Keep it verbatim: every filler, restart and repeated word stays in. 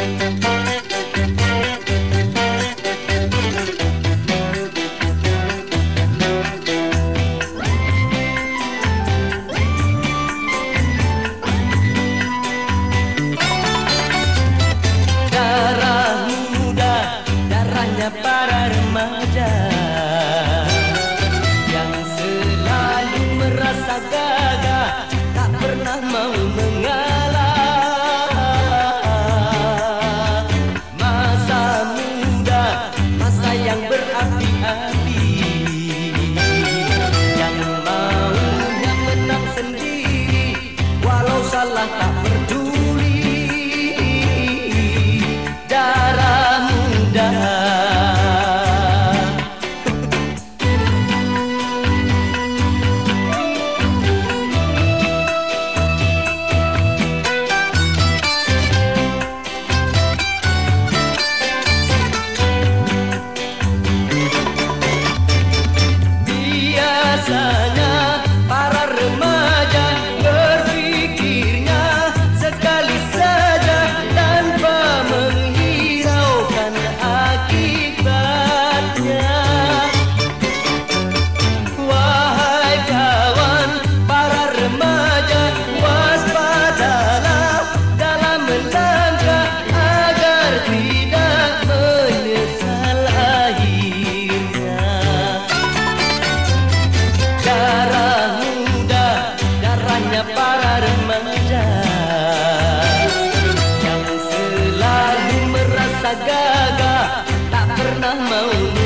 Para remaja yang selalu merasa gagah, tak pernah mau mengalah. Masa muda, masa yang berapi-api, yang maunya menang sendiri, walau salah tak peduli. Darah muda, biasanya para remaja berpikirnya sekali saja tanpa menghiraukan akibatnya. Wahai kawan, para remaja, waspadalah dalam melangkah agar tidak menyesal akhirnya. Darah muda, darahnya para remaja yang selalu merasa gagah, tak pernah mau